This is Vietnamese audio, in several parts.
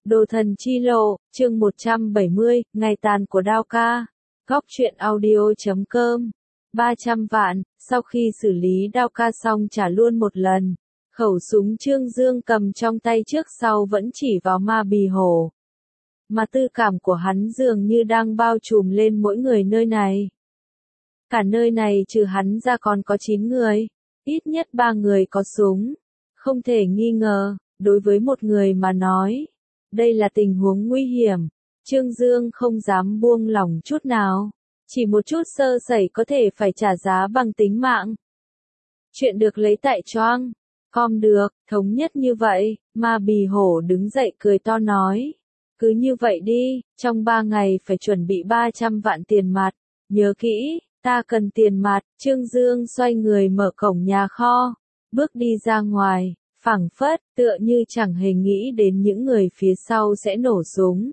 Đồ thần chi lộ, chương 170, ngày tàn của Đao Ca. Góc truyện audio.com. 300 vạn, sau khi xử lý Đao Ca xong trả luôn một lần. Khẩu súng Trương Dương cầm trong tay trước sau vẫn chỉ vào Ma Bì Hổ. Mà tư cảm của hắn dường như đang bao trùm lên mỗi người nơi này. Cả nơi này trừ hắn ra còn có 9 người. Ít nhất 3 người có súng. Không thể nghi ngờ, đối với một người mà nói. Đây là tình huống nguy hiểm. Trương Dương không dám buông lỏng chút nào. Chỉ một chút sơ sẩy có thể phải trả giá bằng tính mạng. Chuyện được lấy tại Choang. Com được, thống nhất như vậy. Ma Bì Hổ đứng dậy cười to nói. Cứ như vậy đi, trong 3 ngày phải chuẩn bị 300 vạn tiền mặt. Nhớ kỹ, ta cần tiền mặt. Trương Dương xoay người mở cổng nhà kho. Bước đi ra ngoài. Phảng phất, tựa như chẳng hề nghĩ đến những người phía sau sẽ nổ súng.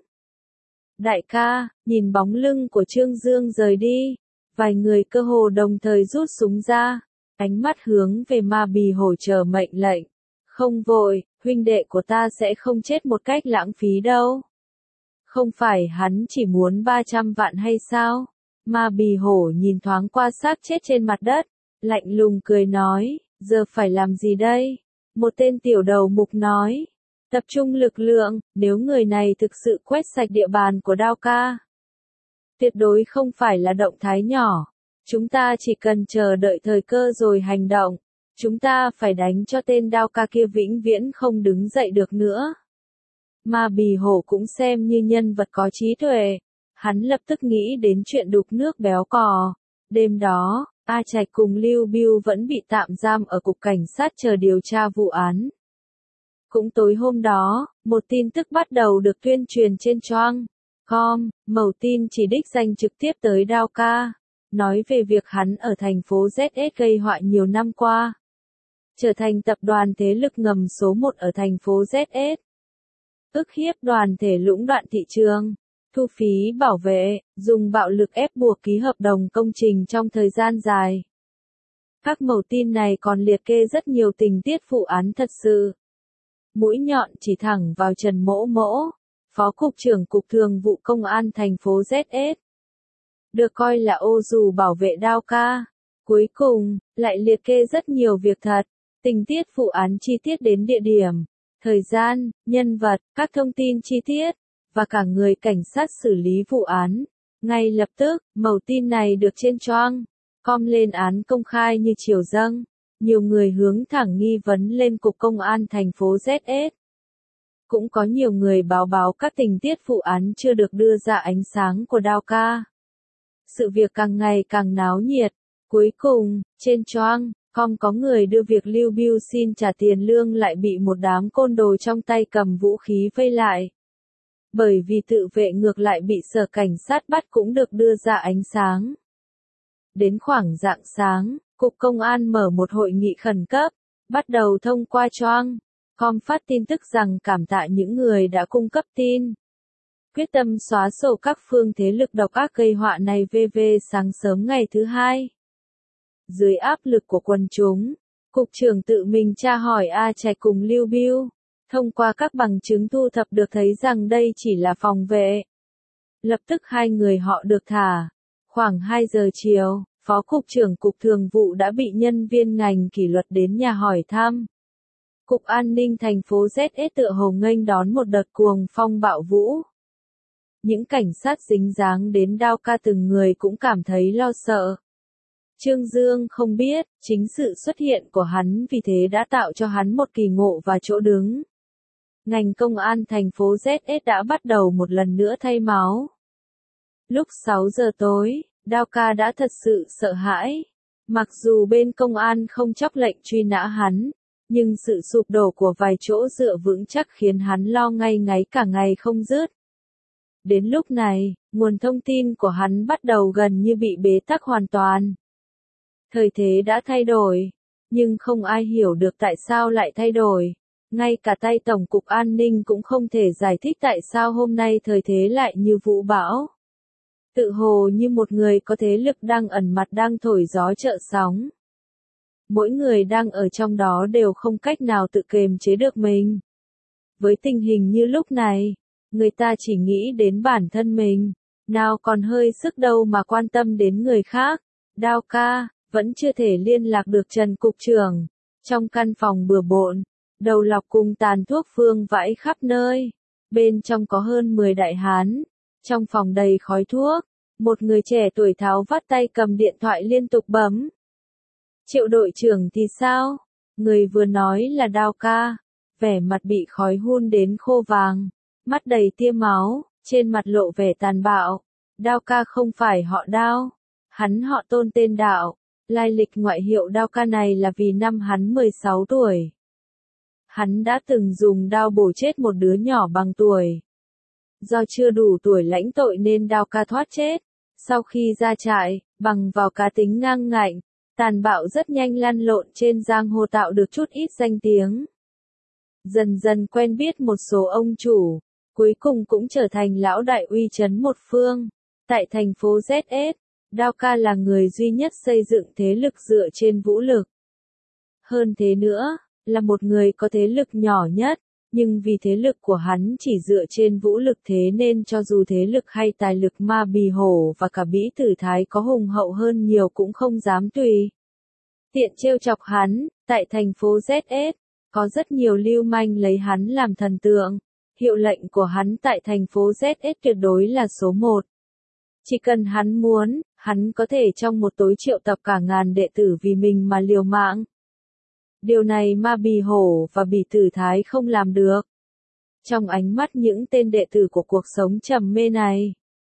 Đại ca, nhìn bóng lưng của Trương Dương rời đi. Vài người cơ hồ đồng thời rút súng ra. Ánh mắt hướng về Ma Bì Hổ chờ mệnh lệnh. Không vội, huynh đệ của ta sẽ không chết một cách lãng phí đâu. Không phải hắn chỉ muốn 300 vạn hay sao? Ma Bì Hổ nhìn thoáng qua xác chết trên mặt đất. Lạnh lùng cười nói, giờ phải làm gì đây? Một tên tiểu đầu mục nói, tập trung lực lượng, nếu người này thực sự quét sạch địa bàn của Đao Ca. Tuyệt đối không phải là động thái nhỏ. Chúng ta chỉ cần chờ đợi thời cơ rồi hành động. Chúng ta phải đánh cho tên Đao Ca kia vĩnh viễn không đứng dậy được nữa. Ma Bì Hổ cũng xem như nhân vật có trí tuệ. Hắn lập tức nghĩ đến chuyện đục nước béo cò. Đêm đó, A Trạch cùng Lưu Bưu vẫn bị tạm giam ở cục cảnh sát chờ điều tra vụ án. Cũng tối hôm đó, một tin tức bắt đầu được tuyên truyền trên Choang.com, mẩu tin chỉ đích danh trực tiếp tới Đao Ca, nói về việc hắn ở thành phố ZS gây họa nhiều năm qua. Trở thành tập đoàn thế lực ngầm số 1 ở thành phố ZS. Ức hiếp đoàn thể lũng đoạn thị trường. Thu phí bảo vệ, dùng bạo lực ép buộc ký hợp đồng công trình trong thời gian dài. Các mẩu tin này còn liệt kê rất nhiều tình tiết vụ án thật sự. Mũi nhọn chỉ thẳng vào Trần Mỗ Mỗ, Phó Cục trưởng Cục Thường vụ Công an thành phố ZS. Được coi là ô dù bảo vệ Đao Ca. Cuối cùng, lại liệt kê rất nhiều việc thật, tình tiết vụ án chi tiết đến địa điểm, thời gian, nhân vật, các thông tin chi tiết. Và cả người cảnh sát xử lý vụ án. Ngay lập tức, mẩu tin này được trên Choang.com lên án công khai như triều dâng. Nhiều người hướng thẳng nghi vấn lên Cục Công an thành phố ZS. Cũng có nhiều người báo các tình tiết vụ án chưa được đưa ra ánh sáng của Đao Ca. Sự việc càng ngày càng náo nhiệt. Cuối cùng, trên Choang.com có người đưa việc Lưu Bưu xin trả tiền lương lại bị một đám côn đồ trong tay cầm vũ khí vây lại. Bởi vì tự vệ ngược lại bị sở cảnh sát bắt cũng được đưa ra ánh sáng. Đến khoảng rạng sáng, Cục Công an mở một hội nghị khẩn cấp, bắt đầu thông qua Choang.com phát tin tức rằng cảm tạ những người đã cung cấp tin. Quyết tâm xóa sổ các phương thế lực độc ác gây họa này sáng sớm ngày thứ Hai. Dưới áp lực của quần chúng, Cục trưởng tự mình tra hỏi A Trạch cùng Lưu Bưu. Thông qua các bằng chứng thu thập được thấy rằng đây chỉ là phòng vệ. Lập tức hai người họ được thả. Khoảng 2 giờ chiều, Phó Cục trưởng Cục Thường vụ đã bị nhân viên ngành kỷ luật đến nhà hỏi thăm. Cục An ninh thành phố ZS tựa hồ nghênh đón một đợt cuồng phong bạo vũ. Những cảnh sát dính dáng đến Đao Ca từng người cũng cảm thấy lo sợ. Trương Dương không biết, chính sự xuất hiện của hắn vì thế đã tạo cho hắn một kỳ ngộ và chỗ đứng. Ngành công an thành phố ZS đã bắt đầu một lần nữa thay máu. Lúc 6 giờ tối, Đao Ca đã thật sự sợ hãi. Mặc dù bên công an không chóc lệnh truy nã hắn, nhưng sự sụp đổ của vài chỗ dựa vững chắc khiến hắn lo ngay ngáy cả ngày không dứt. Đến lúc này, nguồn thông tin của hắn bắt đầu gần như bị bế tắc hoàn toàn. Thời thế đã thay đổi, nhưng không ai hiểu được tại sao lại thay đổi. Ngay cả tay Tổng cục An ninh cũng không thể giải thích tại sao hôm nay thời thế lại như vũ bão. Tự hồ như một người có thế lực đang ẩn mặt đang thổi gió trợ sóng. Mỗi người đang ở trong đó đều không cách nào tự kiềm chế được mình. Với tình hình như lúc này, Người ta chỉ nghĩ đến bản thân mình, nào còn hơi sức đâu mà quan tâm đến người khác. Đao ca, vẫn chưa thể liên lạc được Trần Cục trưởng. Trong căn phòng bừa bộn, đầu lọc cùng tàn thuốc vương vãi khắp nơi. Bên trong có hơn 10 đại hán. Trong phòng đầy khói thuốc, một người trẻ tuổi tháo vắt tay cầm điện thoại liên tục bấm. Triệu đội trưởng thì sao? Người vừa nói là Đao ca, vẻ mặt bị khói hun đến khô vàng, mắt đầy tia máu, trên mặt lộ vẻ tàn bạo. Đao ca không phải họ Đao, hắn họ Tôn tên Đạo, lai lịch ngoại hiệu Đao ca này là vì năm hắn 16 tuổi. Hắn đã từng dùng đao bổ chết một đứa nhỏ bằng tuổi. Do chưa đủ tuổi lãnh tội nên Đao ca thoát chết. Sau khi ra trại, bằng vào cá tính ngang ngạnh, tàn bạo rất nhanh lăn lộn trên giang hồ tạo được chút ít danh tiếng. Dần dần quen biết một số ông chủ, cuối cùng cũng trở thành lão đại uy chấn một phương. Tại thành phố ZS, Đao ca là người duy nhất xây dựng thế lực dựa trên vũ lực. Hơn thế nữa, là một người có thế lực nhỏ nhất, nhưng vì thế lực của hắn chỉ dựa trên vũ lực thế nên cho dù thế lực hay tài lực Ma Bì Hổ và cả Bỉ Tử Thái có hùng hậu hơn nhiều cũng không dám tùy tiện trêu chọc hắn. Tại thành phố ZS, có rất nhiều lưu manh lấy hắn làm thần tượng. Hiệu lệnh của hắn tại thành phố ZS tuyệt đối là số 1. Chỉ cần hắn muốn, hắn có thể trong một tối triệu tập cả ngàn đệ tử vì mình mà liều mạng. Điều này Ma Bì Hổ và Bỉ Tử Thái không làm được. Trong ánh mắt những tên đệ tử của cuộc sống trầm mê này,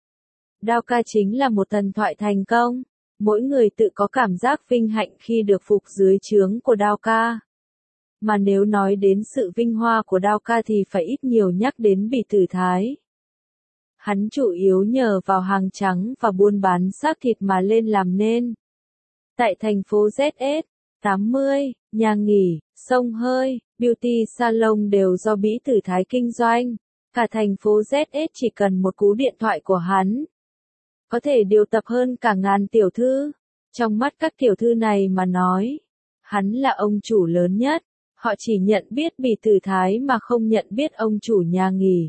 Đao ca chính là một thần thoại thành công. Mỗi người tự có cảm giác vinh hạnh khi được phục dưới trướng của Đao ca. Mà nếu nói đến sự vinh hoa của Đao ca thì phải ít nhiều nhắc đến Bỉ Tử Thái. Hắn chủ yếu nhờ vào hàng trắng và buôn bán xác thịt mà lên làm nên. Tại thành phố ZS, 80, nhà nghỉ, sông hơi, beauty salon đều do Bỉ Tử Thái kinh doanh. Cả thành phố ZS chỉ cần một cú điện thoại của hắn, có thể điều tập hơn cả ngàn tiểu thư. Trong mắt các tiểu thư này mà nói, hắn là ông chủ lớn nhất. Họ chỉ nhận biết Bỉ Tử Thái mà không nhận biết ông chủ nhà nghỉ.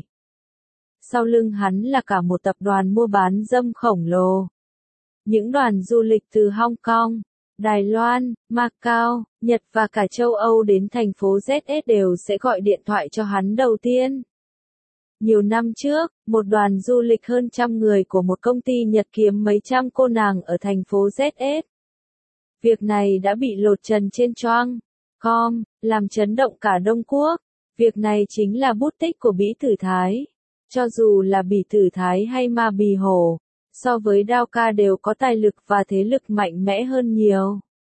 Sau lưng hắn là cả một tập đoàn mua bán dâm khổng lồ. Những đoàn du lịch từ Hong Kong, Đài Loan, Macau, Nhật và cả châu Âu đến thành phố ZS đều sẽ gọi điện thoại cho hắn đầu tiên. Nhiều năm trước, một đoàn du lịch hơn 100 người của một công ty Nhật kiếm mấy trăm cô nàng ở thành phố ZS. Việc này đã bị lột trần trên Choang.com, làm chấn động cả Đông Quốc. Việc này chính là bút tích của Bỉ Tử Thái. Cho dù là Bỉ Tử Thái hay Ma Bì Hổ, so với Đao ca đều có tài lực và thế lực mạnh mẽ hơn nhiều.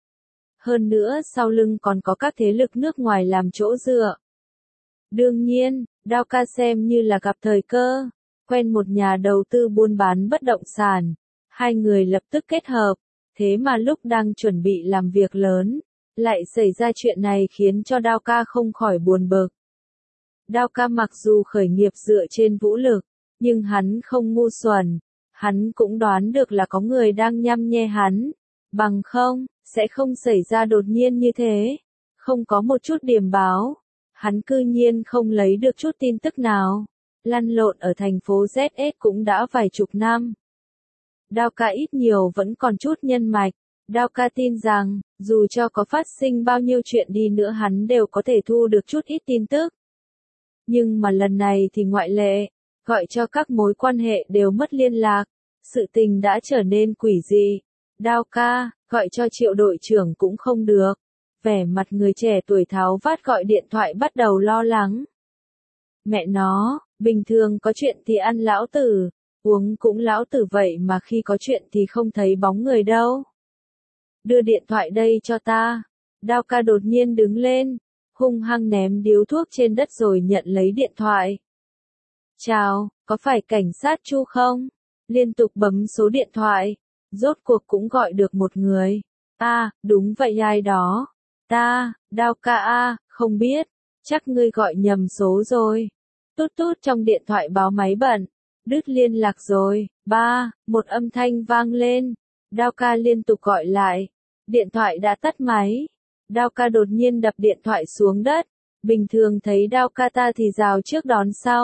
Hơn nữa sau lưng còn có các thế lực nước ngoài làm chỗ dựa. Đương nhiên, Đao ca xem như là gặp thời cơ, quen một nhà đầu tư buôn bán bất động sản. Hai người lập tức kết hợp, thế mà lúc đang chuẩn bị làm việc lớn, lại xảy ra chuyện này khiến cho Đao ca không khỏi buồn bực. Đao ca mặc dù khởi nghiệp dựa trên vũ lực, nhưng hắn không ngu xuẩn, hắn cũng đoán được là có người đang nhăm nhe hắn, bằng không, sẽ không xảy ra đột nhiên như thế. Không có một chút điểm báo, hắn cư nhiên không lấy được chút tin tức nào. Lăn lộn ở thành phố ZS cũng đã vài chục năm. Đao ca ít nhiều vẫn còn chút nhân mạch. Đao ca tin rằng, dù cho có phát sinh bao nhiêu chuyện đi nữa hắn đều có thể thu được chút ít tin tức. Nhưng mà lần này thì ngoại lệ, gọi cho các mối quan hệ đều mất liên lạc. Sự tình đã trở nên quỷ dị. Đao ca, gọi cho Triệu đội trưởng cũng không được. Vẻ mặt người trẻ tuổi tháo vát gọi điện thoại bắt đầu lo lắng. Mẹ nó, bình thường có chuyện thì ăn lão tử, uống cũng lão tử vậy mà khi có chuyện thì không thấy bóng người đâu. Đưa điện thoại đây cho ta. Đao ca đột nhiên đứng lên, hung hăng ném điếu thuốc trên đất rồi nhận lấy điện thoại. Chào, có phải cảnh sát Chu không? Liên tục bấm số điện thoại, rốt cuộc cũng gọi được một người. Đúng vậy ai đó. Đao ca không biết, chắc ngươi gọi nhầm số rồi. Tút tút trong điện thoại báo máy bận, đứt liên lạc rồi. Một âm thanh vang lên, Đao ca liên tục gọi lại, điện thoại đã tắt máy. Đao ca đột nhiên đập điện thoại xuống đất, bình thường thấy Đao ca ta thì rào trước đón sau,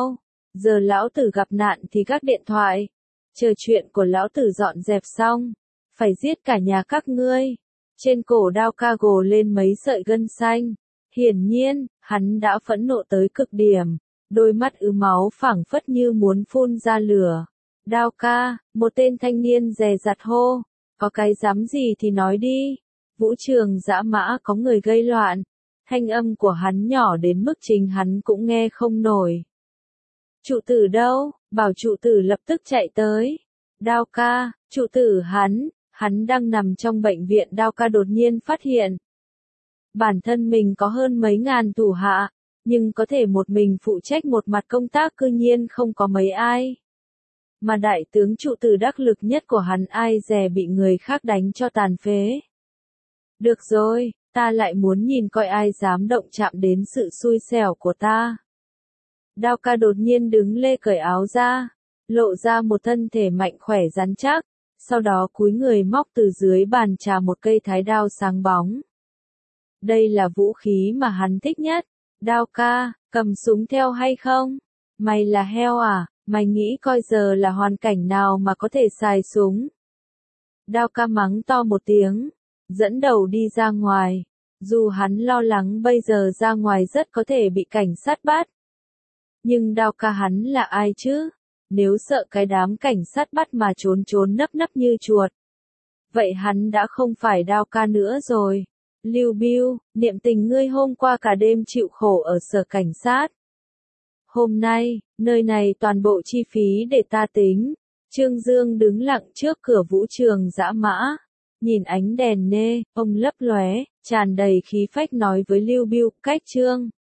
Giờ lão tử gặp nạn thì gác điện thoại. Chờ chuyện của lão tử dọn dẹp xong. Phải giết cả nhà các ngươi. Trên cổ Đao Ca gồ lên mấy sợi gân xanh. Hiển nhiên, hắn đã phẫn nộ tới cực điểm. Đôi mắt ứ máu phảng phất như muốn phun ra lửa. Đao ca, một tên thanh niên dè dặt hô. Có cái dám gì thì nói đi. Vũ trường dã mã có người gây loạn. Thanh âm của hắn nhỏ đến mức chính hắn cũng nghe không nổi. Trụ tử đâu? Bảo trụ tử lập tức chạy tới. Đao ca, trụ tử hắn đang nằm trong bệnh viện. Đao ca đột nhiên phát hiện. Bản thân mình có hơn mấy ngàn thủ hạ, nhưng có thể một mình phụ trách một mặt công tác cư nhiên không có mấy ai. Mà đại tướng trụ tử đắc lực nhất của hắn ai dè bị người khác đánh cho tàn phế. Được rồi, ta lại muốn nhìn coi ai dám động chạm đến sự xui xẻo của ta. Đao ca đột nhiên đứng lê cởi áo ra, lộ ra một thân thể mạnh khỏe rắn chắc, sau đó cúi người móc từ dưới bàn trà một cây thái đao sáng bóng. Đây là vũ khí mà hắn thích nhất. Đao ca, cầm súng theo hay không? Mày là heo à? Mày nghĩ coi giờ là hoàn cảnh nào mà có thể xài súng? Đao ca mắng to một tiếng, dẫn đầu đi ra ngoài. Dù hắn lo lắng bây giờ ra ngoài rất có thể bị cảnh sát bắt. Nhưng Đao ca hắn là ai chứ? Nếu sợ cái đám cảnh sát bắt mà trốn nấp nấp như chuột. Vậy hắn đã không phải Đao ca nữa rồi. Lưu Biêu, niệm tình ngươi hôm qua cả đêm chịu khổ ở sở cảnh sát. Hôm nay, nơi này toàn bộ chi phí để ta tính. Trương Dương đứng lặng trước cửa vũ trường dã mã. Nhìn ánh đèn nê, ông lấp lóe, tràn đầy khí phách nói với Lưu Biêu, cách Trương.